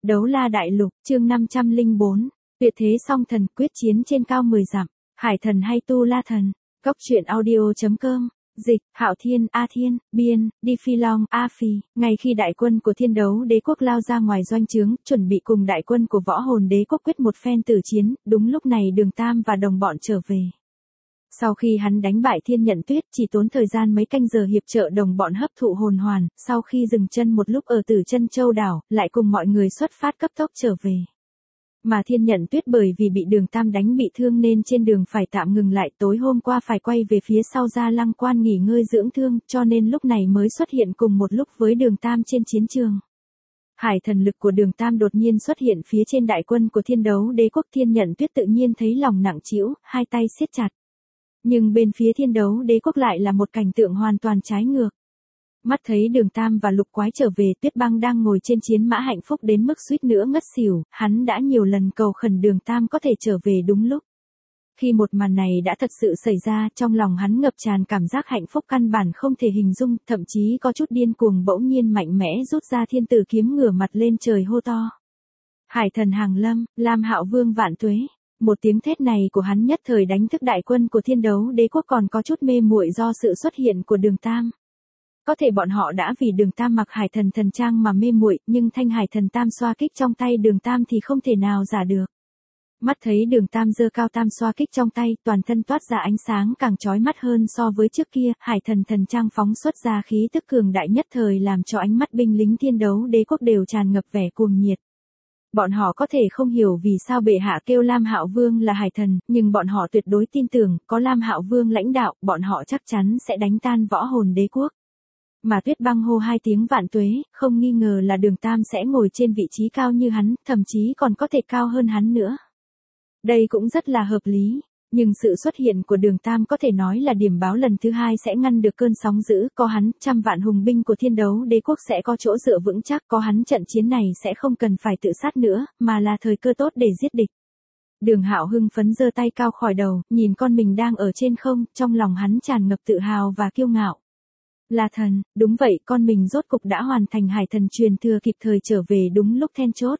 Đấu La Đại Lục, chương 504. Tuyệt thế song thần quyết chiến trên cao 10 dặm. Hải thần hay tu la thần. Góc truyện audio.com. Dịch, Hạo Thiên, A Thiên, Biên, Đi Phi Long, A Phi. Ngay khi đại quân của Thiên Đấu Đế quốc lao ra ngoài doanh trướng, chuẩn bị cùng đại quân của Võ Hồn Đế quốc quyết một phen tử chiến, đúng lúc này Đường Tam và đồng bọn trở về. Sau khi hắn đánh bại Thiên Nhận Tuyết, chỉ tốn thời gian mấy canh giờ hiệp trợ đồng bọn hấp thụ hồn hoàn, sau khi dừng chân một lúc ở Tử Chân Châu đảo, lại cùng mọi người xuất phát cấp tốc trở về. Mà Thiên Nhận Tuyết bởi vì bị Đường Tam đánh bị thương nên trên đường phải tạm ngừng lại, tối hôm qua phải quay về phía sau Gia Lăng Quan nghỉ ngơi dưỡng thương, cho nên lúc này mới xuất hiện cùng một lúc với Đường Tam trên chiến trường. Hải thần lực của Đường Tam đột nhiên xuất hiện phía trên đại quân của Thiên Đấu Đế quốc. Thiên Nhận Tuyết tự nhiên thấy lòng nặng trĩu, hai tay siết chặt. Nhưng bên phía Thiên Đấu Đế quốc lại là một cảnh tượng hoàn toàn trái ngược. Mắt thấy Đường Tam và Lục Quái trở về, Tuyết Băng đang ngồi trên chiến mã hạnh phúc đến mức suýt nữa ngất xỉu, hắn đã nhiều lần cầu khẩn Đường Tam có thể trở về đúng lúc. Khi một màn này đã thật sự xảy ra, trong lòng hắn ngập tràn cảm giác hạnh phúc căn bản không thể hình dung, thậm chí có chút điên cuồng. Bỗng nhiên mạnh mẽ rút ra thiên tử kiếm ngửa mặt lên trời hô to. Hải thần hàng lâm, Lam Hạo Vương vạn tuế. Một tiếng thét này của hắn nhất thời đánh thức đại quân của Thiên Đấu Đế quốc còn có chút mê muội do sự xuất hiện của Đường Tam. Có thể bọn họ đã vì Đường Tam mặc hải thần thần trang mà mê muội, nhưng thanh hải thần tam xoa kích trong tay Đường Tam thì không thể nào giả được. Mắt thấy Đường Tam giơ cao tam xoa kích trong tay, toàn thân toát ra ánh sáng càng chói mắt hơn so với trước kia, hải thần thần trang phóng xuất ra khí tức cường đại nhất thời làm cho ánh mắt binh lính Thiên Đấu Đế quốc đều tràn ngập vẻ cuồng nhiệt. Bọn họ có thể không hiểu vì sao bệ hạ kêu Lam Hạo Vương là hải thần, nhưng bọn họ tuyệt đối tin tưởng, có Lam Hạo Vương lãnh đạo, bọn họ chắc chắn sẽ đánh tan Võ Hồn Đế quốc. Mà Tuyết Băng hô hai tiếng vạn tuế, không nghi ngờ là Đường Tam sẽ ngồi trên vị trí cao như hắn, thậm chí còn có thể cao hơn hắn nữa. Đây cũng rất là hợp lý. Nhưng sự xuất hiện của Đường Tam có thể nói là điểm báo lần thứ hai sẽ ngăn được cơn sóng dữ, có hắn, trăm vạn hùng binh của Thiên Đấu Đế quốc sẽ có chỗ dựa vững chắc, có hắn trận chiến này sẽ không cần phải tự sát nữa, mà là thời cơ tốt để giết địch. Đường Hạo hưng phấn giơ tay cao khỏi đầu, nhìn con mình đang ở trên không, trong lòng hắn tràn ngập tự hào và kiêu ngạo. Là thần, đúng vậy, con mình rốt cục đã hoàn thành hải thần truyền thừa, kịp thời trở về đúng lúc then chốt.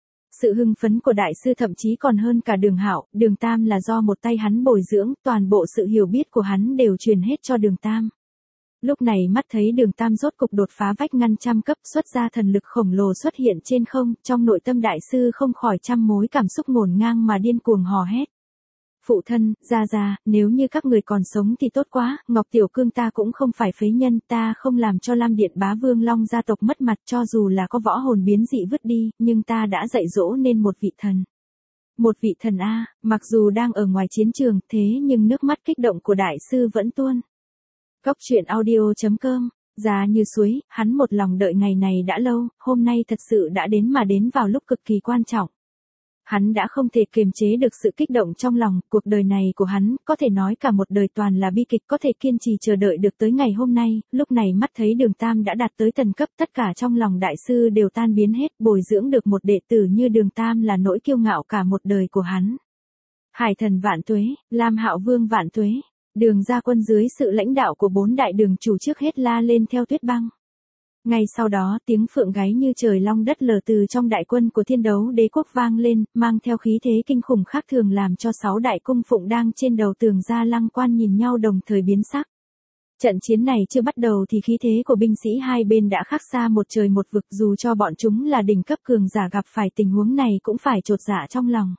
Sự hưng phấn của đại sư thậm chí còn hơn cả Đường Hạo, Đường Tam là do một tay hắn bồi dưỡng, toàn bộ sự hiểu biết của hắn đều truyền hết cho Đường Tam. Lúc này mắt thấy Đường Tam rốt cục đột phá vách ngăn trăm cấp, xuất ra thần lực khổng lồ xuất hiện trên không, trong nội tâm đại sư không khỏi trăm mối cảm xúc ngổn ngang mà điên cuồng hò hét. Phụ thân, gia, nếu như các người còn sống thì tốt quá, Ngọc Tiểu Cương ta cũng không phải phế nhân, ta không làm cho Lam Điện Bá Vương Long gia tộc mất mặt, cho dù là có võ hồn biến dị vứt đi, nhưng ta đã dạy dỗ nên một vị thần. Một vị thần a, mặc dù đang ở ngoài chiến trường, thế nhưng nước mắt kích động của đại sư vẫn tuôn. Góc truyện audio.com. Già như suối, hắn một lòng đợi ngày này đã lâu, hôm nay thật sự đã đến mà đến vào lúc cực kỳ quan trọng. Hắn đã không thể kiềm chế được sự kích động trong lòng, cuộc đời này của hắn, có thể nói cả một đời toàn là bi kịch, có thể kiên trì chờ đợi được tới ngày hôm nay, lúc này mắt thấy Đường Tam đã đạt tới thần cấp, tất cả trong lòng đại sư đều tan biến hết, bồi dưỡng được một đệ tử như Đường Tam là nỗi kiêu ngạo cả một đời của hắn. Hải thần vạn tuế, Lam Hạo Vương vạn tuế, Đường gia quân dưới sự lãnh đạo của 4 đại đường chủ trước hết la lên theo Tuyết Băng. Ngay sau đó tiếng phượng gáy như trời long đất lở từ trong đại quân của Thiên Đấu Đế quốc vang lên, mang theo khí thế kinh khủng khác thường làm cho 6 đại cung phụng đang trên đầu tường Gia Lăng Quan nhìn nhau đồng thời biến sắc. Trận chiến này chưa bắt đầu thì khí thế của binh sĩ hai bên đã khác xa một trời một vực, dù cho bọn chúng là đỉnh cấp cường giả gặp phải tình huống này cũng phải chột dạ trong lòng.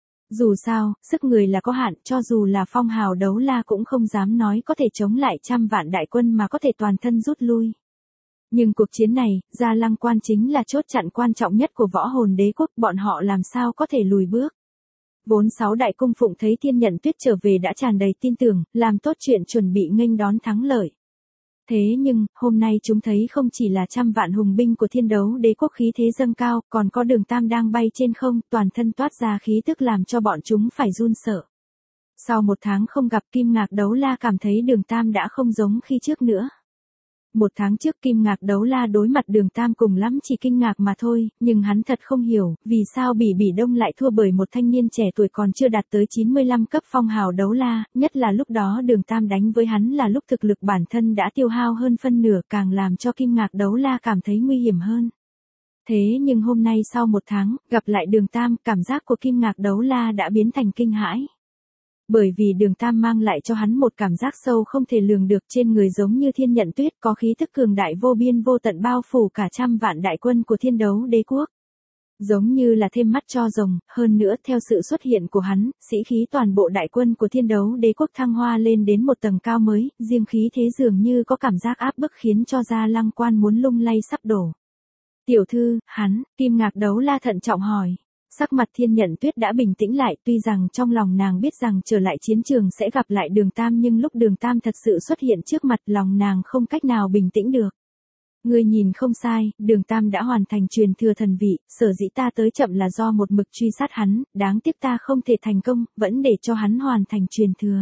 Dù sao, sức người là có hạn, cho dù là Phong Hào Đấu La cũng không dám nói có thể chống lại trăm vạn đại quân mà có thể toàn thân rút lui. Nhưng cuộc chiến này, Gia Lăng Quan chính là chốt chặn quan trọng nhất của Võ Hồn Đế quốc, bọn họ làm sao có thể lùi bước. Vốn 6 đại cung phụng thấy Thiên Nhận Tuyết trở về đã tràn đầy tin tưởng, làm tốt chuyện chuẩn bị nghênh đón thắng lợi. Thế nhưng, hôm nay chúng thấy không chỉ là trăm vạn hùng binh của Thiên Đấu Đế quốc khí thế dâng cao, còn có Đường Tam đang bay trên không, toàn thân toát ra khí tức làm cho bọn chúng phải run sợ. Sau một tháng không gặp, Kim Ngạc Đấu La cảm thấy Đường Tam đã không giống khi trước nữa. Một tháng trước Kim Ngạc Đấu La đối mặt Đường Tam cùng lắm chỉ kinh ngạc mà thôi, nhưng hắn thật không hiểu, vì sao Bỉ Đông lại thua bởi một thanh niên trẻ tuổi còn chưa đạt tới 95 cấp Phong Hào Đấu La, nhất là lúc đó Đường Tam đánh với hắn là lúc thực lực bản thân đã tiêu hao hơn phân nửa, càng làm cho Kim Ngạc Đấu La cảm thấy nguy hiểm hơn. Thế nhưng hôm nay sau một tháng, gặp lại Đường Tam, cảm giác của Kim Ngạc Đấu La đã biến thành kinh hãi. Bởi vì Đường Tam mang lại cho hắn một cảm giác sâu không thể lường được, trên người giống như thiên nhận tuyết, có khí tức cường đại vô biên vô tận bao phủ cả trăm vạn đại quân của Thiên Đấu Đế quốc. Giống như là thêm mắt cho rồng, hơn nữa theo sự xuất hiện của hắn, sĩ khí toàn bộ đại quân của Thiên Đấu Đế quốc thăng hoa lên đến một tầng cao mới, riêng khí thế dường như có cảm giác áp bức khiến cho Gia Lăng Quan muốn lung lay sắp đổ. Tiểu thư, hắn, Kim Ngạc Đấu La thận trọng hỏi. Sắc mặt Thiên Nhận Tuyết đã bình tĩnh lại, tuy rằng trong lòng nàng biết rằng trở lại chiến trường sẽ gặp lại Đường Tam, nhưng lúc Đường Tam thật sự xuất hiện trước mặt, lòng nàng không cách nào bình tĩnh được. Ngươi nhìn không sai, Đường Tam đã hoàn thành truyền thừa thần vị, sở dĩ ta tới chậm là do một mực truy sát hắn, đáng tiếc ta không thể thành công, vẫn để cho hắn hoàn thành truyền thừa.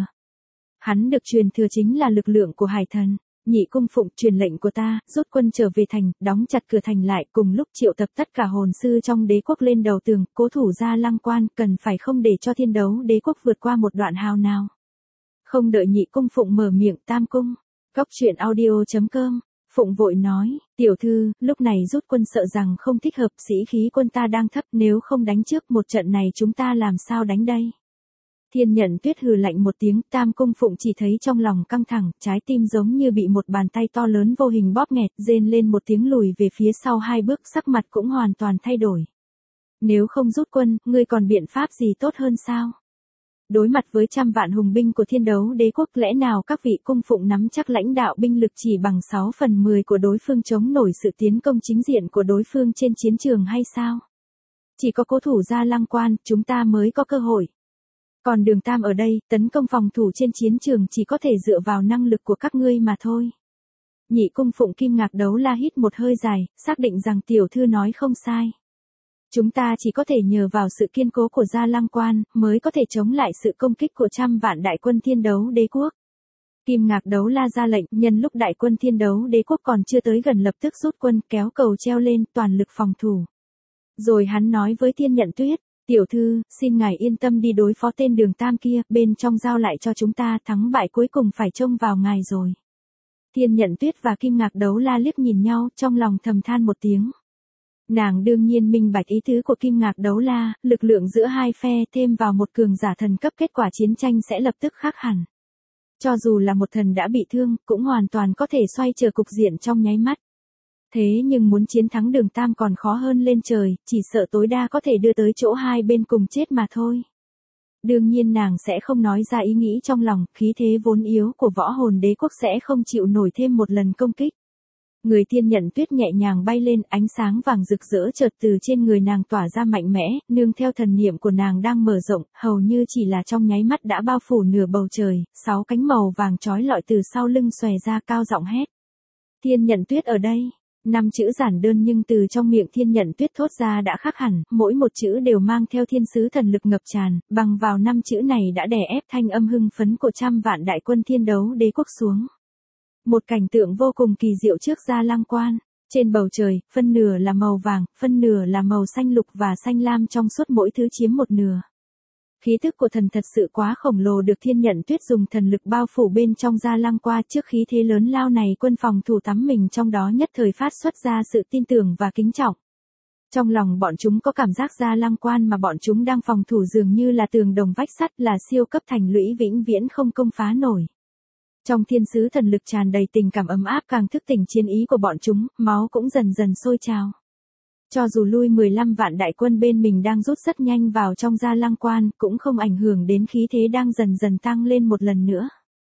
Hắn được truyền thừa chính là lực lượng của hải thần. Nhị cung phụng truyền lệnh của ta, rút quân trở về thành, đóng chặt cửa thành lại, cùng lúc triệu tập tất cả hồn sư trong đế quốc lên đầu tường, cố thủ Gia Lăng Quan, cần phải không để cho Thiên Đấu Đế quốc vượt qua một đoạn hào nào. Không đợi nhị cung phụng mở miệng, Tam cung. Góc truyện audio.com. Phụng vội nói, tiểu thư, lúc này rút quân sợ rằng không thích hợp, sĩ khí quân ta đang thấp, nếu không đánh trước một trận này chúng ta làm sao đánh đây. Thiên Nhận Tuyết hừ lạnh một tiếng, Tam cung phụng chỉ thấy trong lòng căng thẳng, trái tim giống như bị một bàn tay to lớn vô hình bóp nghẹt, rên lên một tiếng lùi về phía sau 2 bước, sắc mặt cũng hoàn toàn thay đổi. Nếu không rút quân, ngươi còn biện pháp gì tốt hơn sao? Đối mặt với trăm vạn hùng binh của Thiên Đấu Đế quốc, lẽ nào các vị cung phụng nắm chắc lãnh đạo binh lực chỉ bằng 6/10 của đối phương chống nổi sự tiến công chính diện của đối phương trên chiến trường hay sao? Chỉ có cố thủ Gia Lăng Quan, chúng ta mới có cơ hội. Còn Đường Tam ở đây, tấn công phòng thủ trên chiến trường chỉ có thể dựa vào năng lực của các ngươi mà thôi. Nhị cung phụng Kim Ngạc Đấu La hít một hơi dài, xác định rằng tiểu thư nói không sai. Chúng ta chỉ có thể nhờ vào sự kiên cố của Gia Lăng Quan, mới có thể chống lại sự công kích của trăm vạn đại quân Thiên Đấu Đế quốc. Kim Ngạc Đấu La ra lệnh, nhân lúc đại quân Thiên Đấu Đế quốc còn chưa tới gần lập tức rút quân, kéo cầu treo lên, toàn lực phòng thủ. Rồi hắn nói với Thiên Nhận Tuyết, tiểu thư, xin ngài yên tâm đi đối phó tên Đường Tam kia, bên trong giao lại cho chúng ta, thắng bại cuối cùng phải trông vào ngài rồi. Thiên Nhận Tuyết và Kim Ngạc Đấu La liếc nhìn nhau, trong lòng thầm than một tiếng. Nàng đương nhiên minh bạch ý tứ của Kim Ngạc Đấu La, lực lượng giữa hai phe thêm vào một cường giả thần cấp, kết quả chiến tranh sẽ lập tức khác hẳn. Cho dù là một thần đã bị thương, cũng hoàn toàn có thể xoay trở cục diện trong nháy mắt. Thế nhưng muốn chiến thắng Đường Tam còn khó hơn lên trời, chỉ sợ tối đa có thể đưa tới chỗ hai bên cùng chết mà thôi. Đương nhiên nàng sẽ không nói ra ý nghĩ trong lòng, khí thế vốn yếu của võ hồn đế quốc sẽ không chịu nổi thêm một lần công kích. Người Thiên Nhận Tuyết nhẹ nhàng bay lên, ánh sáng vàng rực rỡ chợt từ trên người nàng tỏa ra mạnh mẽ, nương theo thần niệm của nàng đang mở rộng, hầu như chỉ là trong nháy mắt đã bao phủ nửa bầu trời, 6 cánh màu vàng chói lọi từ sau lưng xòe ra, cao giọng hét. Thiên Nhận Tuyết ở đây. 5 chữ giản đơn nhưng từ trong miệng Thiên Nhận Tuyết thốt ra đã khác hẳn, mỗi một chữ đều mang theo thiên sứ thần lực ngập tràn, bằng vào 5 chữ này đã đè ép thanh âm hưng phấn của trăm vạn đại quân Thiên Đấu Đế quốc xuống. Một cảnh tượng vô cùng kỳ diệu trước Gia Lăng Quan. Trên bầu trời, phân nửa là màu vàng, phân nửa là màu xanh lục và xanh lam, trong suốt mỗi thứ chiếm một nửa. Khí tức của thần thật sự quá khổng lồ, được Thiên Nhận Tuyết dùng thần lực bao phủ bên trong Gia Lăng Quan. Trước khí thế lớn lao này, quân phòng thủ tắm mình trong đó nhất thời phát xuất ra sự tin tưởng và kính trọng. Trong lòng bọn chúng có cảm giác Gia Lăng Quan mà bọn chúng đang phòng thủ dường như là tường đồng vách sắt, là siêu cấp thành lũy vĩnh viễn không công phá nổi. Trong thiên sứ thần lực tràn đầy tình cảm ấm áp, càng thức tỉnh chiến ý của bọn chúng, máu cũng dần dần sôi trào. Cho dù lui 15 vạn đại quân bên mình đang rút rất nhanh vào trong Gia Lăng Quan, cũng không ảnh hưởng đến khí thế đang dần dần tăng lên một lần nữa.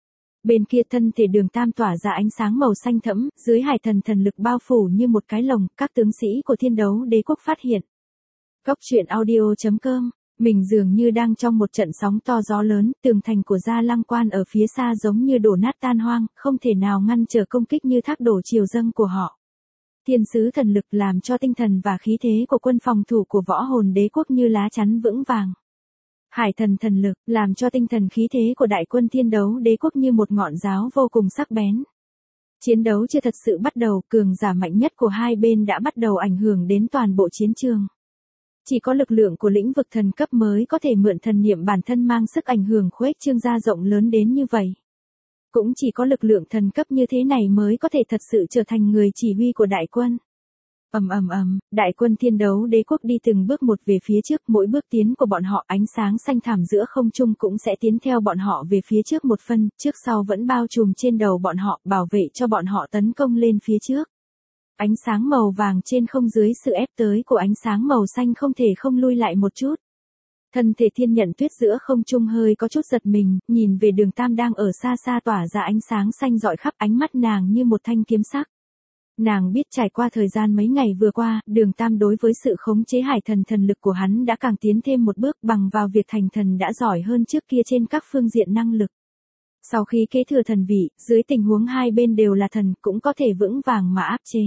Bên kia thân thể Đường Tam tỏa ra ánh sáng màu xanh thẫm, dưới hải thần thần lực bao phủ như một cái lồng, các tướng sĩ của Thiên Đấu Đế quốc phát hiện. Góc truyện audio.com. Mình dường như đang trong một trận sóng to gió lớn, tường thành của Gia Lăng Quan ở phía xa giống như đổ nát tan hoang, không thể nào ngăn trở công kích như thác đổ triều dâng của họ. Thiên sứ thần lực làm cho tinh thần và khí thế của quân phòng thủ của võ hồn đế quốc như lá chắn vững vàng. Hải thần thần lực làm cho tinh thần khí thế của đại quân Thiên Đấu Đế quốc như một ngọn giáo vô cùng sắc bén. Chiến đấu chưa thật sự bắt đầu, cường giả mạnh nhất của hai bên đã bắt đầu ảnh hưởng đến toàn bộ chiến trường. Chỉ có lực lượng của lĩnh vực thần cấp mới có thể mượn thần niệm bản thân mang sức ảnh hưởng khuếch trương ra rộng lớn đến như vậy. Cũng chỉ có lực lượng thần cấp như thế này mới có thể thật sự trở thành người chỉ huy của đại quân. Đại quân thiên đấu đế quốc đi từng bước một về phía trước, mỗi bước tiến của bọn họ ánh sáng xanh thẳm giữa không trung cũng sẽ tiến theo bọn họ về phía trước một phân, trước sau vẫn bao trùm trên đầu bọn họ, bảo vệ cho bọn họ tấn công lên phía trước. Ánh sáng màu vàng trên không dưới sự ép tới của ánh sáng màu xanh không thể không lui lại một chút. Thân thể Thiên Nhận Tuyết giữa không trung hơi có chút giật mình, nhìn về Đường Tam đang ở xa xa tỏa ra ánh sáng xanh rọi khắp, ánh mắt nàng như một thanh kiếm sắc. Nàng biết trải qua thời gian mấy ngày vừa qua, Đường Tam đối với sự khống chế hải thần thần lực của hắn đã càng tiến thêm một bước, bằng vào việc thành thần đã giỏi hơn trước kia trên các phương diện năng lực. Sau khi kế thừa thần vị, dưới tình huống hai bên đều là thần, cũng có thể vững vàng mà áp chế.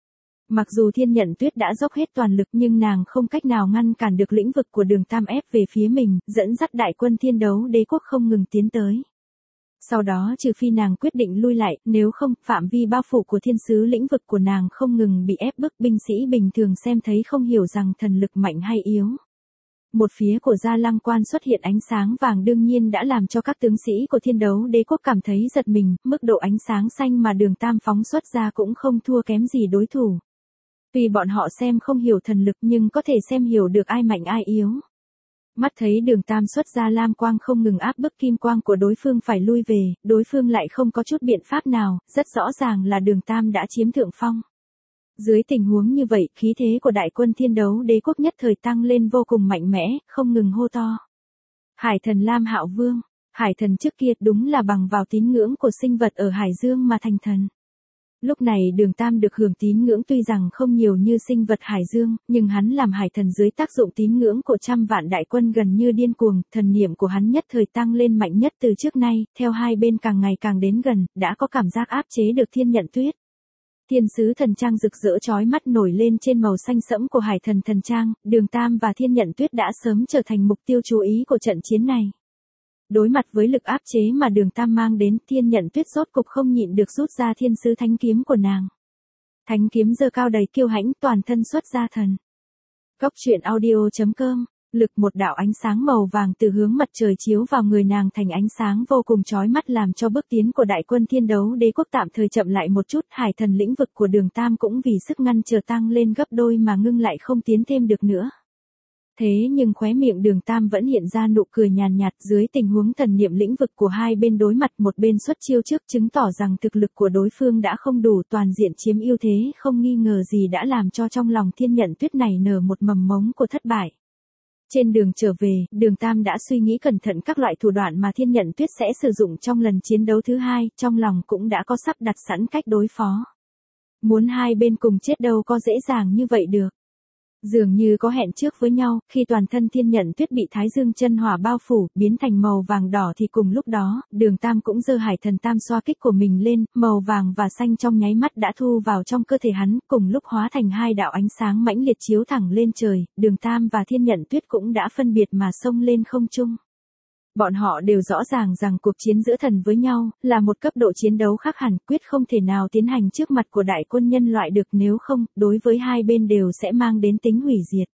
Mặc dù Thiên Nhận Tuyết đã dốc hết toàn lực nhưng nàng không cách nào ngăn cản được lĩnh vực của Đường Tam ép về phía mình, dẫn dắt đại quân thiên đấu đế quốc không ngừng tiến tới. Sau đó trừ phi nàng quyết định lui lại, nếu không, phạm vi bao phủ của thiên sứ lĩnh vực của nàng không ngừng bị ép bức, binh sĩ bình thường xem thấy không hiểu rằng thần lực mạnh hay yếu. Một phía của Gia Lăng Quan xuất hiện ánh sáng vàng đương nhiên đã làm cho các tướng sĩ của thiên đấu đế quốc cảm thấy giật mình, mức độ ánh sáng xanh mà Đường Tam phóng xuất ra cũng không thua kém gì đối thủ. Tuy bọn họ xem không hiểu thần lực nhưng có thể xem hiểu được ai mạnh ai yếu. Mắt thấy Đường Tam xuất ra lam quang không ngừng áp bức kim quang của đối phương phải lui về, đối phương lại không có chút biện pháp nào, rất rõ ràng là Đường Tam đã chiếm thượng phong. Dưới tình huống như vậy, khí thế của đại quân thiên đấu đế quốc nhất thời tăng lên vô cùng mạnh mẽ, không ngừng hô to. Hải thần Lam Hạo Vương, hải thần trước kia đúng là bằng vào tín ngưỡng của sinh vật ở Hải Dương mà thành thần. Lúc này Đường Tam được hưởng tín ngưỡng tuy rằng không nhiều như sinh vật Hải Dương, nhưng hắn làm hải thần dưới tác dụng tín ngưỡng của trăm vạn đại quân gần như điên cuồng, thần niệm của hắn nhất thời tăng lên mạnh nhất từ trước nay, theo hai bên càng ngày càng đến gần, đã có cảm giác áp chế được Thiên Nhận Tuyết. Thiên sứ thần trang rực rỡ chói mắt nổi lên trên màu xanh sẫm của hải thần thần trang, Đường Tam và Thiên Nhận Tuyết đã sớm trở thành mục tiêu chú ý của trận chiến này. Đối mặt với lực áp chế mà Đường Tam mang đến, Thiên Nhận Tuyết rốt cục không nhịn được rút ra thiên sứ thánh kiếm của nàng. Thánh kiếm giơ cao đầy kiêu hãnh, toàn thân xuất ra thần. Góc truyện audio.com, lực một đạo ánh sáng màu vàng từ hướng mặt trời chiếu vào người nàng thành ánh sáng vô cùng chói mắt làm cho bước tiến của đại quân thiên đấu đế quốc tạm thời chậm lại một chút, hải thần lĩnh vực của Đường Tam cũng vì sức ngăn trở tăng lên gấp đôi mà ngưng lại không tiến thêm được nữa. Thế nhưng khóe miệng Đường Tam vẫn hiện ra nụ cười nhàn nhạt dưới tình huống thần niệm lĩnh vực của hai bên đối mặt, một bên xuất chiêu trước chứng tỏ rằng thực lực của đối phương đã không đủ, toàn diện chiếm ưu thế, không nghi ngờ gì đã làm cho trong lòng Thiên Nhận Tuyết này nở một mầm mống của thất bại. Trên đường trở về, Đường Tam đã suy nghĩ cẩn thận các loại thủ đoạn mà Thiên Nhận Tuyết sẽ sử dụng trong lần chiến đấu thứ hai, trong lòng cũng đã có sắp đặt sẵn cách đối phó. Muốn hai bên cùng chết đâu có dễ dàng như vậy được. Dường như có hẹn trước với nhau, khi toàn thân Thiên Nhận Tuyết bị Thái Dương chân hỏa bao phủ, biến thành màu vàng đỏ thì cùng lúc đó, Đường Tam cũng giơ hải thần tam xoa kích của mình lên, màu vàng và xanh trong nháy mắt đã thu vào trong cơ thể hắn, cùng lúc hóa thành hai đạo ánh sáng mãnh liệt chiếu thẳng lên trời, Đường Tam và Thiên Nhận Tuyết cũng đã phân biệt mà xông lên không trung. Bọn họ đều rõ ràng rằng cuộc chiến giữa thần với nhau, là một cấp độ chiến đấu khác hẳn, quyết không thể nào tiến hành trước mặt của đại quân nhân loại được, nếu không, đối với hai bên đều sẽ mang đến tính hủy diệt.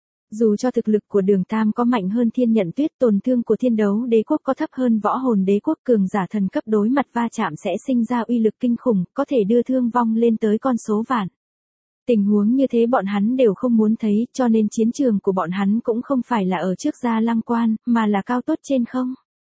Dù cho thực lực của Đường Tam có mạnh hơn Thiên Nhận Tuyết, tổn thương của thiên đấu đế quốc có thấp hơn võ hồn đế quốc, cường giả thần cấp đối mặt va chạm sẽ sinh ra uy lực kinh khủng, có thể đưa thương vong lên tới con số vạn. Tình huống như thế bọn hắn đều không muốn thấy, cho nên chiến trường của bọn hắn cũng không phải là ở trước Gia Lăng Quan, mà là cao tốt trên không.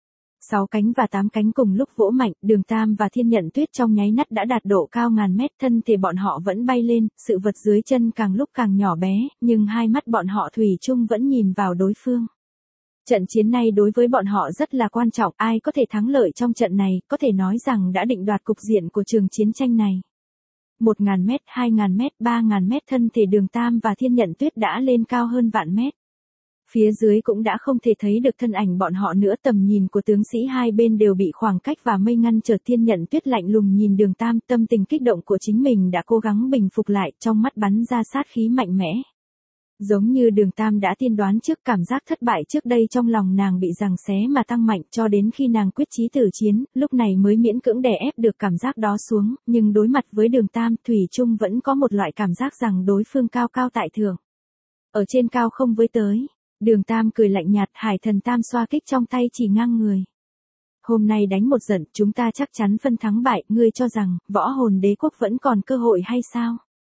6 cánh và 8 cánh cùng lúc vỗ mạnh, Đường Tam và Thiên Nhận Tuyết trong nháy mắt đã đạt độ cao ngàn mét, thân thể bọn họ vẫn bay lên, sự vật dưới chân càng lúc càng nhỏ bé, nhưng hai mắt bọn họ thủy chung vẫn nhìn vào đối phương. Trận chiến này đối với bọn họ rất là quan trọng, ai có thể thắng lợi trong trận này, có thể nói rằng đã định đoạt cục diện của trường chiến tranh này. 1.000 mét, 2.000 mét, 3.000 mét, thân thể Đường Tam và Thiên Nhận Tuyết đã lên cao hơn vạn mét. Phía dưới cũng đã không thể thấy được thân ảnh bọn họ nữa, tầm nhìn của tướng sĩ hai bên đều bị khoảng cách và mây ngăn trở. Thiên Nhận Tuyết lạnh lùng nhìn Đường Tam, tâm tình kích động của chính mình đã cố gắng bình phục lại, trong mắt bắn ra sát khí mạnh mẽ. Giống như Đường Tam đã tiên đoán trước, cảm giác thất bại trước đây trong lòng nàng bị giằng xé mà tăng mạnh, cho đến khi nàng quyết chí tử chiến, lúc này mới miễn cưỡng đè ép được cảm giác đó xuống, nhưng đối mặt với Đường Tam, thủy chung vẫn có một loại cảm giác rằng đối phương cao cao tại thượng. Ở trên cao không với tới. Đường Tam cười lạnh nhạt, hải thần tam xoa kích trong tay chỉ ngang người. Hôm nay đánh một trận, chúng ta chắc chắn phân thắng bại, ngươi cho rằng, võ hồn đế quốc vẫn còn cơ hội hay sao?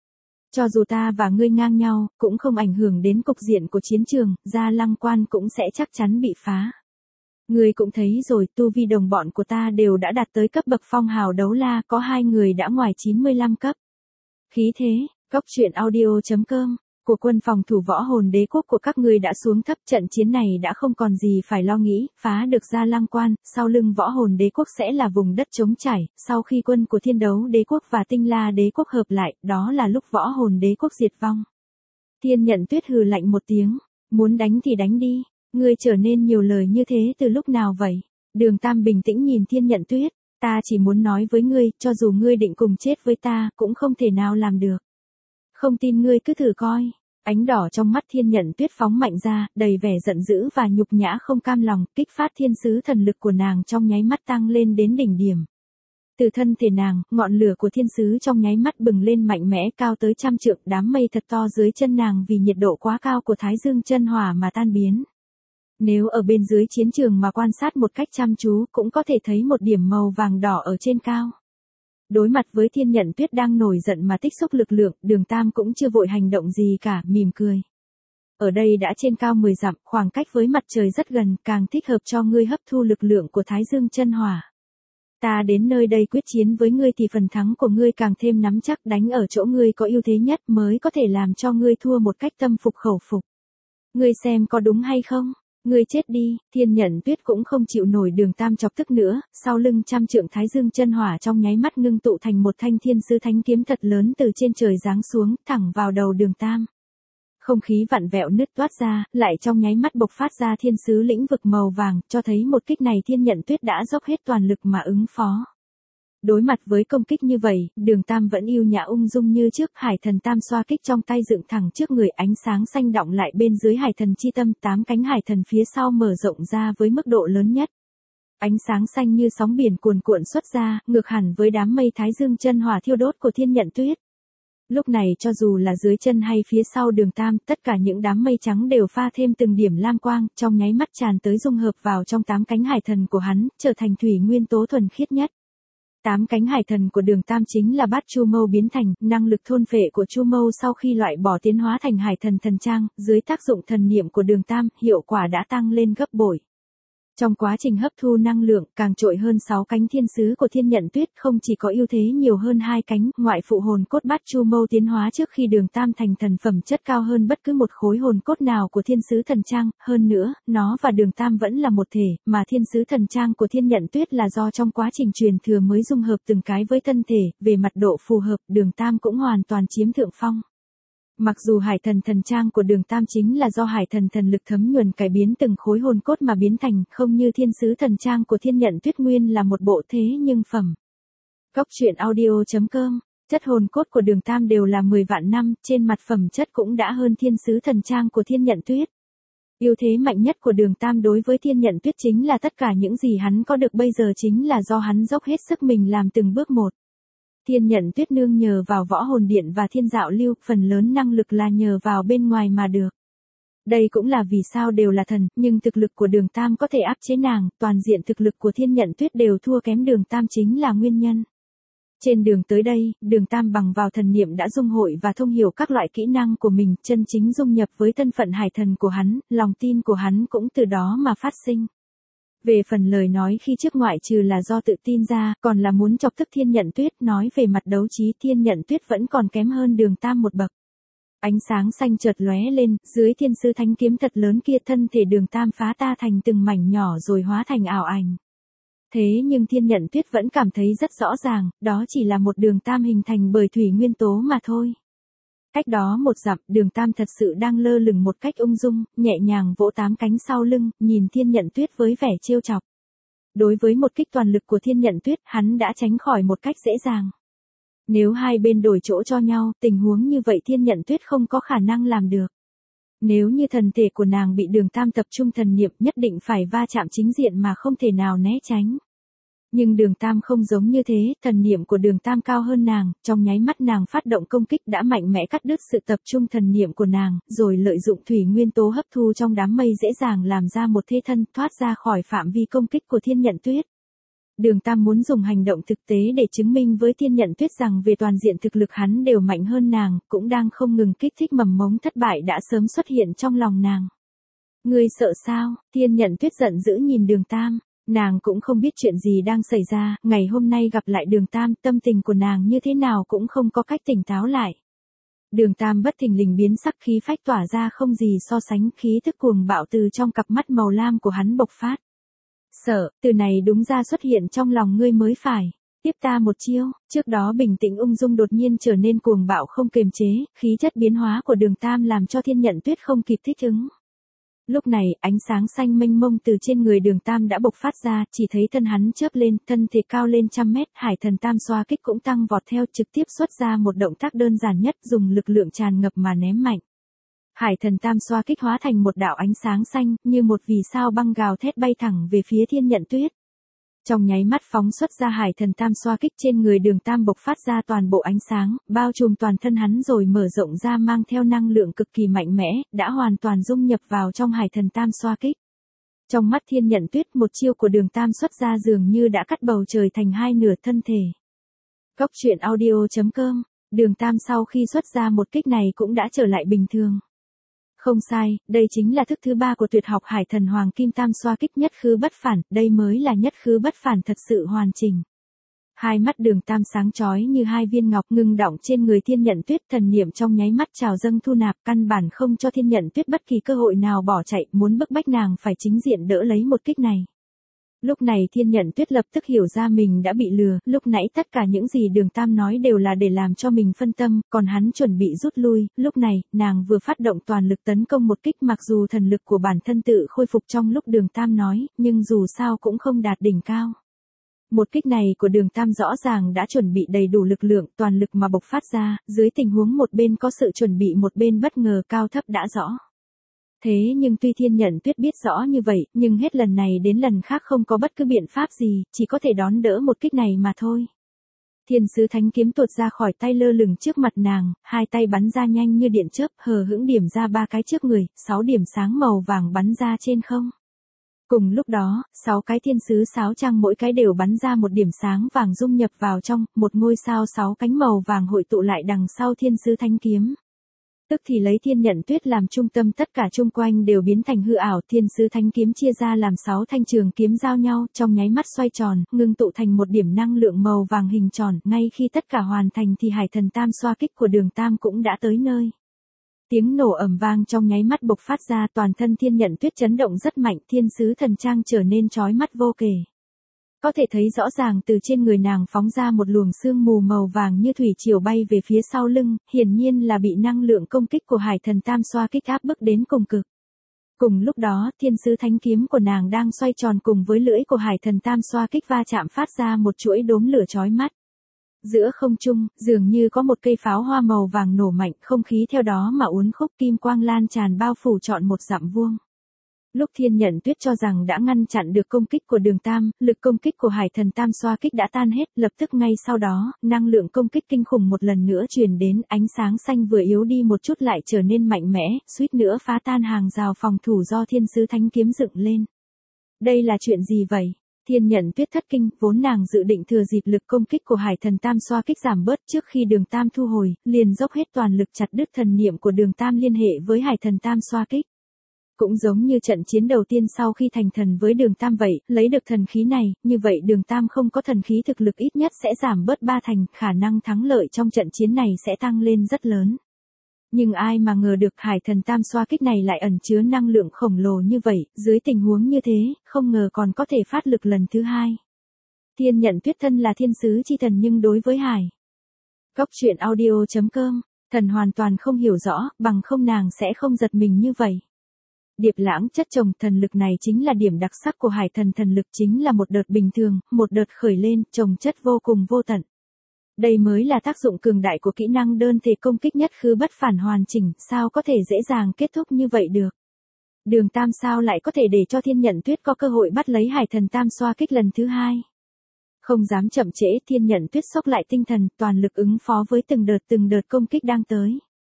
Cho dù ta và ngươi ngang nhau, cũng không ảnh hưởng đến cục diện của chiến trường, Gia Lăng Quan cũng sẽ chắc chắn bị phá. Ngươi cũng thấy rồi, tu vi đồng bọn của ta đều đã đạt tới cấp bậc phong hào đấu la, có 2 người đã ngoài 95 cấp. Khí thế, Cốc truyện audio.com, của quân phòng thủ võ hồn đế quốc của các ngươi đã xuống thấp, trận chiến này đã không còn gì phải lo nghĩ, phá được Gia Lăng Quan, sau lưng võ hồn đế quốc sẽ là vùng đất trống trải, sau khi quân của Thiên Đấu đế quốc và Tinh La đế quốc hợp lại, đó là lúc võ hồn đế quốc diệt vong. Thiên Nhận Tuyết hừ lạnh một tiếng, muốn đánh thì đánh đi, ngươi trở nên nhiều lời như thế từ lúc nào vậy? Đường Tam bình tĩnh nhìn Thiên Nhận Tuyết, ta chỉ muốn nói với ngươi, cho dù ngươi định cùng chết với ta, cũng không thể nào làm được. Không tin ngươi cứ thử coi. Ánh đỏ trong mắt Thiên Nhận Tuyết phóng mạnh ra, đầy vẻ giận dữ và nhục nhã không cam lòng, kích phát thiên sứ thần lực của nàng trong nháy mắt tăng lên đến đỉnh điểm. Từ thân thể nàng, ngọn lửa của thiên sứ trong nháy mắt bừng lên mạnh mẽ cao tới 100 trượng, đám mây thật to dưới chân nàng vì nhiệt độ quá cao của Thái Dương chân hỏa mà tan biến. Nếu ở bên dưới chiến trường mà quan sát một cách chăm chú, cũng có thể thấy một điểm màu vàng đỏ ở trên cao. Đối mặt với Thiên Nhận Tuyết đang nổi giận mà tích xúc lực lượng, Đường Tam cũng chưa vội hành động gì cả, mỉm cười. Ở đây đã trên cao 10 dặm, khoảng cách với mặt trời rất gần, càng thích hợp cho ngươi hấp thu lực lượng của Thái Dương chân hỏa. Ta đến nơi đây quyết chiến với ngươi thì phần thắng của ngươi càng thêm nắm chắc, đánh ở chỗ ngươi có ưu thế nhất mới có thể làm cho ngươi thua một cách tâm phục khẩu phục. Ngươi xem có đúng hay không? Ngươi chết đi, Thiên Nhận Tuyết cũng không chịu nổi Đường Tam chọc tức nữa, sau lưng 100 trượng Thái Dương chân hỏa trong nháy mắt ngưng tụ thành một thanh thiên sứ thánh kiếm thật lớn từ trên trời giáng xuống, thẳng vào đầu Đường Tam. Không khí vặn vẹo nứt toát ra, lại trong nháy mắt bộc phát ra thiên sứ lĩnh vực màu vàng, cho thấy một kích này Thiên Nhận Tuyết đã dốc hết toàn lực mà ứng phó. Đối mặt với công kích như vậy, Đường Tam vẫn yêu nhã ung dung như trước, Hải Thần Tam xoa kích trong tay dựng thẳng trước người, ánh sáng xanh đọng lại bên dưới Hải Thần chi tâm, 8 cánh Hải Thần phía sau mở rộng ra với mức độ lớn nhất. Ánh sáng xanh như sóng biển cuồn cuộn xuất ra, ngược hẳn với đám mây Thái Dương chân hỏa thiêu đốt của Thiên Nhận Tuyết. Lúc này cho dù là dưới chân hay phía sau Đường Tam, tất cả những đám mây trắng đều pha thêm từng điểm lam quang, trong nháy mắt tràn tới dung hợp vào trong 8 cánh Hải Thần của hắn, trở thành thủy nguyên tố thuần khiết nhất. 8 cánh Hải Thần của Đường Tam chính là Bát Chu Mâu biến thành, năng lực thôn phệ của Chu Mâu sau khi loại bỏ tiến hóa thành Hải Thần thần trang, dưới tác dụng thần niệm của Đường Tam, hiệu quả đã tăng lên gấp bội. Trong quá trình hấp thu năng lượng, càng trội hơn 6 cánh thiên sứ của Thiên Nhận Tuyết, không chỉ có ưu thế nhiều hơn 2 cánh, ngoại phụ hồn cốt Bát Chu Mâu tiến hóa trước khi Đường Tam thành thần phẩm chất cao hơn bất cứ một khối hồn cốt nào của thiên sứ thần trang, hơn nữa, nó và Đường Tam vẫn là một thể, mà thiên sứ thần trang của Thiên Nhận Tuyết là do trong quá trình truyền thừa mới dung hợp từng cái với thân thể, về mặt độ phù hợp, Đường Tam cũng hoàn toàn chiếm thượng phong. Mặc dù Hải Thần thần trang của Đường Tam chính là do Hải Thần thần lực thấm nhuần cải biến từng khối hồn cốt mà biến thành, không như thiên sứ thần trang của Thiên Nhận Tuyết nguyên là một bộ thế nhưng phẩm. Cốc truyện audio.com, chất hồn cốt của Đường Tam đều là 10 vạn năm, trên mặt phẩm chất cũng đã hơn thiên sứ thần trang của Thiên Nhận Tuyết. Ưu thế mạnh nhất của Đường Tam đối với Thiên Nhận Tuyết chính là tất cả những gì hắn có được bây giờ chính là do hắn dốc hết sức mình làm từng bước một. Thiên Nhận Tuyết nương nhờ vào võ hồn điện và thiên dạo lưu, phần lớn năng lực là nhờ vào bên ngoài mà được. Đây cũng là vì sao đều là thần, nhưng thực lực của Đường Tam có thể áp chế nàng, toàn diện thực lực của Thiên Nhận Tuyết đều thua kém Đường Tam chính là nguyên nhân. Trên đường tới đây, Đường Tam bằng vào thần niệm đã dung hội và thông hiểu các loại kỹ năng của mình, chân chính dung nhập với thân phận Hải Thần của hắn, lòng tin của hắn cũng từ đó mà phát sinh. Về phần lời nói khi trước ngoại trừ là do tự tin ra, còn là muốn chọc tức Thiên Nhận Tuyết, nói về mặt đấu trí Thiên Nhận Tuyết vẫn còn kém hơn Đường Tam một bậc. Ánh sáng xanh chợt lóe lên, dưới thiên sứ thánh kiếm thật lớn kia thân thể Đường Tam phá ta thành từng mảnh nhỏ rồi hóa thành ảo ảnh. Thế nhưng Thiên Nhận Tuyết vẫn cảm thấy rất rõ ràng, đó chỉ là một Đường Tam hình thành bởi thủy nguyên tố mà thôi. Cách đó một dặm, Đường Tam thật sự đang lơ lửng một cách ung dung, nhẹ nhàng vỗ 8 cánh sau lưng, nhìn Thiên Nhận Tuyết với vẻ trêu chọc. Đối với một kích toàn lực của Thiên Nhận Tuyết, hắn đã tránh khỏi một cách dễ dàng. Nếu hai bên đổi chỗ cho nhau, tình huống như vậy Thiên Nhận Tuyết không có khả năng làm được. Nếu như thần thể của nàng bị Đường Tam tập trung thần niệm, nhất định phải va chạm chính diện mà không thể nào né tránh. Nhưng Đường Tam không giống như thế, thần niệm của Đường Tam cao hơn nàng, trong nháy mắt nàng phát động công kích đã mạnh mẽ cắt đứt sự tập trung thần niệm của nàng, rồi lợi dụng thủy nguyên tố hấp thu trong đám mây dễ dàng làm ra một thế thân thoát ra khỏi phạm vi công kích của Thiên Nhận Tuyết. Đường Tam muốn dùng hành động thực tế để chứng minh với Thiên Nhận Tuyết rằng về toàn diện thực lực hắn đều mạnh hơn nàng, cũng đang không ngừng kích thích mầm mống thất bại đã sớm xuất hiện trong lòng nàng. Ngươi sợ sao? Thiên Nhận Tuyết giận dữ nhìn Đường Tam. Nàng cũng không biết chuyện gì đang xảy ra, ngày hôm nay gặp lại Đường Tam, tâm tình của nàng như thế nào cũng không có cách tỉnh táo lại. Đường Tam bất thình lình biến sắc, khí phách tỏa ra không gì so sánh, khí tức cuồng bạo từ trong cặp mắt màu lam của hắn bộc phát. Sợ, từ này đúng ra xuất hiện trong lòng ngươi mới phải. Tiếp ta một chiêu. Trước đó bình tĩnh ung dung đột nhiên trở nên cuồng bạo không kiềm chế, khí chất biến hóa của Đường Tam làm cho Thiên Nhận Tuyết không kịp thích ứng. Lúc này, ánh sáng xanh mênh mông từ trên người Đường Tam đã bộc phát ra, chỉ thấy thân hắn chớp lên, thân thể cao lên trăm mét, Hải Thần Tam Xoa Kích cũng tăng vọt theo, trực tiếp xuất ra một động tác đơn giản nhất, dùng lực lượng tràn ngập mà ném mạnh. Hải Thần Tam Xoa Kích hóa thành một đạo ánh sáng xanh, như một vì sao băng gào thét bay thẳng về phía Thiên Nhận Tuyết. Trong nháy mắt phóng xuất ra Hải Thần Tam Xoa Kích, trên người Đường Tam bộc phát ra toàn bộ ánh sáng, bao trùm toàn thân hắn rồi mở rộng ra, mang theo năng lượng cực kỳ mạnh mẽ, đã hoàn toàn dung nhập vào trong Hải Thần Tam Xoa Kích. Trong mắt Thiên Nhận Tuyết, một chiêu của Đường Tam xuất ra dường như đã cắt bầu trời thành hai nửa thân thể. Cốc truyện audio.com. Đường Tam sau khi xuất ra một kích này cũng đã trở lại bình thường. Không sai, đây chính là thức thứ ba của tuyệt học Hải Thần Hoàng Kim Tam Xoa Kích, nhất khứ bất phản, đây mới là nhất khứ bất phản thật sự hoàn chỉnh. Hai mắt Đường Tam sáng chói như hai viên ngọc ngưng đọng trên người Thiên Nhận Tuyết, thần niệm trong nháy mắt trào dâng thu nạp, căn bản không cho Thiên Nhận Tuyết bất kỳ cơ hội nào bỏ chạy, muốn bức bách nàng phải chính diện đỡ lấy một kích này. Lúc này Thiên Nhận Tuyết lập tức hiểu ra mình đã bị lừa, lúc nãy tất cả những gì Đường Tam nói đều là để làm cho mình phân tâm, còn hắn chuẩn bị rút lui, lúc này, nàng vừa phát động toàn lực tấn công một kích, mặc dù thần lực của bản thân tự khôi phục trong lúc Đường Tam nói, nhưng dù sao cũng không đạt đỉnh cao. Một kích này của Đường Tam rõ ràng đã chuẩn bị đầy đủ lực lượng, toàn lực mà bộc phát ra, dưới tình huống một bên có sự chuẩn bị một bên bất ngờ cao thấp đã rõ. Thế nhưng tuy Thiên Nhận Tuyết biết rõ như vậy, nhưng hết lần này đến lần khác không có bất cứ biện pháp gì, chỉ có thể đón đỡ một kích này mà thôi. Thiên sứ thánh kiếm tuột ra khỏi tay lơ lửng trước mặt nàng, hai tay bắn ra nhanh như điện chớp, hờ hững điểm ra ba cái trước người, 6 điểm sáng màu vàng bắn ra trên không. Cùng lúc đó, 6 cái thiên sứ sáo trang mỗi cái đều bắn ra một điểm sáng vàng dung nhập vào trong, một ngôi sao 6 cánh màu vàng hội tụ lại đằng sau thiên sứ thánh kiếm. Tức thì lấy Thiên Nhận Tuyết làm trung tâm, tất cả chung quanh đều biến thành hư ảo, thiên sứ thánh kiếm chia ra làm 6 thanh trường kiếm giao nhau, trong nháy mắt xoay tròn, ngưng tụ thành một điểm năng lượng màu vàng hình tròn, ngay khi tất cả hoàn thành thì Hải Thần Tam Xoa Kích của Đường Tam cũng đã tới nơi. Tiếng nổ ầm vang trong nháy mắt bộc phát ra, toàn thân Thiên Nhận Tuyết chấn động rất mạnh, thiên sứ thần trang trở nên chói mắt vô kể. Có thể thấy rõ ràng từ trên người nàng phóng ra một luồng sương mù màu vàng như thủy triều bay về phía sau lưng, hiển nhiên là bị năng lượng công kích của Hải Thần Tam Xoa Kích áp bức đến cùng cực. Cùng lúc đó, thiên sứ thánh kiếm của nàng đang xoay tròn cùng với lưỡi của Hải Thần Tam Xoa Kích va chạm phát ra một chuỗi đốm lửa chói mắt. Giữa không trung, dường như có một cây pháo hoa màu vàng nổ mạnh, không khí theo đó mà uốn khúc, kim quang lan tràn bao phủ trọn một dặm vuông. Lúc Thiên Nhận Tuyết cho rằng đã ngăn chặn được công kích của Đường Tam, lực công kích của Hải Thần Tam Xoa Kích đã tan hết, lập tức ngay sau đó, năng lượng công kích kinh khủng một lần nữa truyền đến, ánh sáng xanh vừa yếu đi một chút lại trở nên mạnh mẽ, suýt nữa phá tan hàng rào phòng thủ do thiên sứ thánh kiếm dựng lên. Đây là chuyện gì vậy? Thiên Nhận Tuyết thất kinh, vốn nàng dự định thừa dịp lực công kích của Hải Thần Tam Xoa Kích giảm bớt trước khi Đường Tam thu hồi, liền dốc hết toàn lực chặt đứt thần niệm của Đường Tam liên hệ với Hải Thần Tam Xoa Kích. Cũng giống như trận chiến đầu tiên sau khi thành thần với Đường Tam vậy, lấy được thần khí này, như vậy Đường Tam không có thần khí thực lực ít nhất sẽ giảm bớt 3 thành, khả năng thắng lợi trong trận chiến này sẽ tăng lên rất lớn. Nhưng ai mà ngờ được Hải Thần Tam Xoa Kích này lại ẩn chứa năng lượng khổng lồ như vậy, dưới tình huống như thế, không ngờ còn có thể phát lực lần thứ hai. Thiên Nhận Tuyết thân là thiên sứ chi thần nhưng đối với Hải Cốc truyện audio.com, thần hoàn toàn không hiểu rõ, bằng không nàng sẽ không giật mình như vậy. Điệp lãng chất chồng thần lực này chính là điểm đặc sắc của Hải Thần, thần lực chính là một đợt bình thường, một đợt khởi lên, chồng chất vô cùng vô tận. Đây mới là tác dụng cường đại của kỹ năng đơn thể công kích nhất khứ bất phản hoàn chỉnh, sao có thể dễ dàng kết thúc như vậy được. Đường Tam sao lại có thể để cho Thiên Nhận Tuyết có cơ hội bắt lấy Hải Thần Tam Xoa Kích lần thứ hai. Không dám chậm trễ, Thiên Nhận Tuyết xốc lại tinh thần, toàn lực ứng phó với từng đợt công kích đang tới.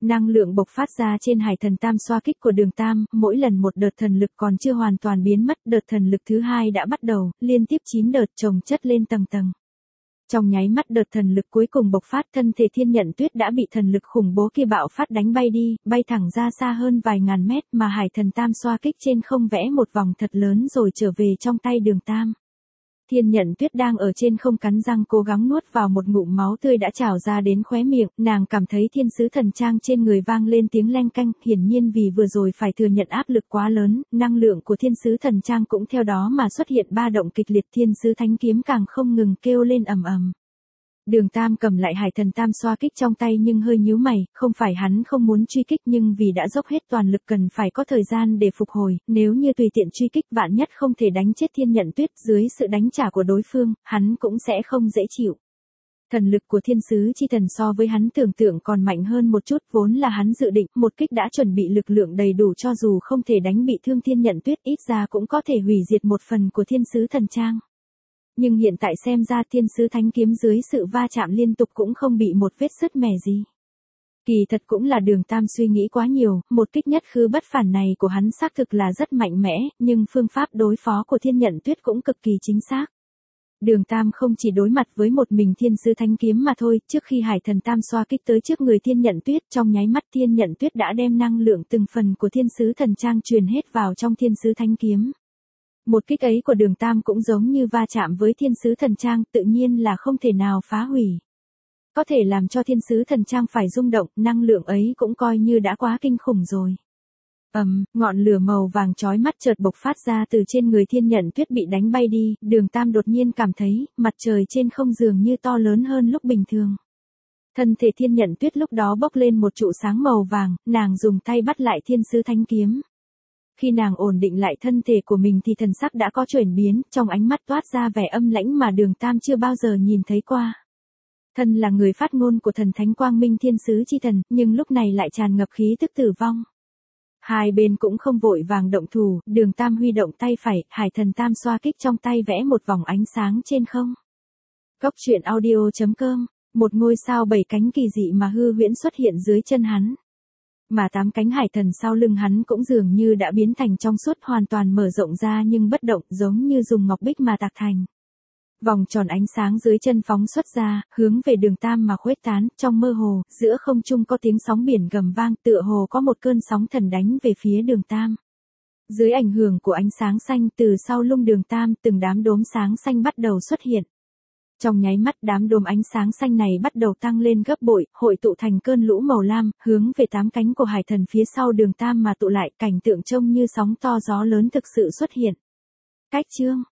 Năng lượng bộc phát ra trên hải thần tam xoa kích của Đường Tam, mỗi lần một đợt thần lực còn chưa hoàn toàn biến mất, đợt thần lực thứ hai đã bắt đầu, liên tiếp 9 đợt chồng chất lên tầng tầng. Trong nháy mắt đợt thần lực cuối cùng bộc phát, thân thể Thiên Nhận Tuyết đã bị thần lực khủng bố kia bạo phát đánh bay đi, bay thẳng ra xa hơn vài ngàn mét, mà hải thần tam xoa kích trên không vẽ một vòng thật lớn rồi trở về trong tay Đường Tam. Thiên Nhận Tuyết đang ở trên không cắn răng cố gắng nuốt vào một ngụm máu tươi đã trào ra đến khóe miệng, nàng cảm thấy thiên sứ thần trang trên người vang lên tiếng leng canh, hiển nhiên vì vừa rồi phải thừa nhận áp lực quá lớn, năng lượng của thiên sứ thần trang cũng theo đó mà xuất hiện ba động kịch liệt, thiên sứ thánh kiếm càng không ngừng kêu lên ầm ầm. Đường Tam cầm lại hải thần tam xoa kích trong tay nhưng hơi nhíu mày, không phải hắn không muốn truy kích nhưng vì đã dốc hết toàn lực cần phải có thời gian để phục hồi, nếu như tùy tiện truy kích vạn nhất không thể đánh chết Thiên Nhận Tuyết, dưới sự đánh trả của đối phương, hắn cũng sẽ không dễ chịu. Thần lực của thiên sứ chi thần so với hắn tưởng tượng còn mạnh hơn một chút, vốn là hắn dự định một kích đã chuẩn bị lực lượng đầy đủ cho dù không thể đánh bị thương Thiên Nhận Tuyết ít ra cũng có thể hủy diệt một phần của thiên sứ thần trang. Nhưng hiện tại xem ra thiên sứ thánh kiếm dưới sự va chạm liên tục cũng không bị một vết sứt mẻ gì. Kỳ thật cũng là Đường Tam suy nghĩ quá nhiều, một kích nhất khứ bất phản này của hắn xác thực là rất mạnh mẽ, nhưng phương pháp đối phó của Thiên Nhận Tuyết cũng cực kỳ chính xác. Đường Tam không chỉ đối mặt với một mình thiên sứ thánh kiếm mà thôi, trước khi hải thần tam xoa kích tới trước người Thiên Nhận Tuyết, trong nháy mắt Thiên Nhận Tuyết đã đem năng lượng từng phần của thiên sứ thần trang truyền hết vào trong thiên sứ thánh kiếm. Một kích ấy của Đường Tam cũng giống như va chạm với thiên sứ thần trang, tự nhiên là không thể nào phá hủy. Có thể làm cho thiên sứ thần trang phải rung động, năng lượng ấy cũng coi như đã quá kinh khủng rồi. Ngọn lửa màu vàng chói mắt chợt bộc phát ra từ trên người Thiên Nhận Tuyết bị đánh bay đi, Đường Tam đột nhiên cảm thấy, mặt trời trên không dường như to lớn hơn lúc bình thường. Thân thể Thiên Nhận Tuyết lúc đó bốc lên một trụ sáng màu vàng, nàng dùng tay bắt lại thiên sứ thánh kiếm. Khi nàng ổn định lại thân thể của mình thì thần sắc đã có chuyển biến, trong ánh mắt toát ra vẻ âm lãnh mà Đường Tam chưa bao giờ nhìn thấy qua. Thân là người phát ngôn của thần thánh quang minh thiên sứ chi thần, nhưng lúc này lại tràn ngập khí tức tử vong. Hai bên cũng không vội vàng động thủ, Đường Tam huy động tay phải, hải thần tam xoa kích trong tay vẽ một vòng ánh sáng trên không. Cốc truyện audio.com, một ngôi sao 7 cánh kỳ dị mà hư huyễn xuất hiện dưới chân hắn. Mà 8 cánh hải thần sau lưng hắn cũng dường như đã biến thành trong suốt, hoàn toàn mở rộng ra nhưng bất động, giống như dùng ngọc bích mà tạc thành. Vòng tròn ánh sáng dưới chân phóng xuất ra, hướng về Đường Tam mà khuếch tán, trong mơ hồ, giữa không trung có tiếng sóng biển gầm vang, tựa hồ có một cơn sóng thần đánh về phía Đường Tam. Dưới ảnh hưởng của ánh sáng xanh, từ sau lưng Đường Tam, từng đám đốm sáng xanh bắt đầu xuất hiện. Trong nháy mắt đám đốm ánh sáng xanh này bắt đầu tăng lên gấp bội, hội tụ thành cơn lũ màu lam, hướng về 8 cánh của hải thần phía sau Đường Tam mà tụ lại, cảnh tượng trông như sóng to gió lớn thực sự xuất hiện. Cách chương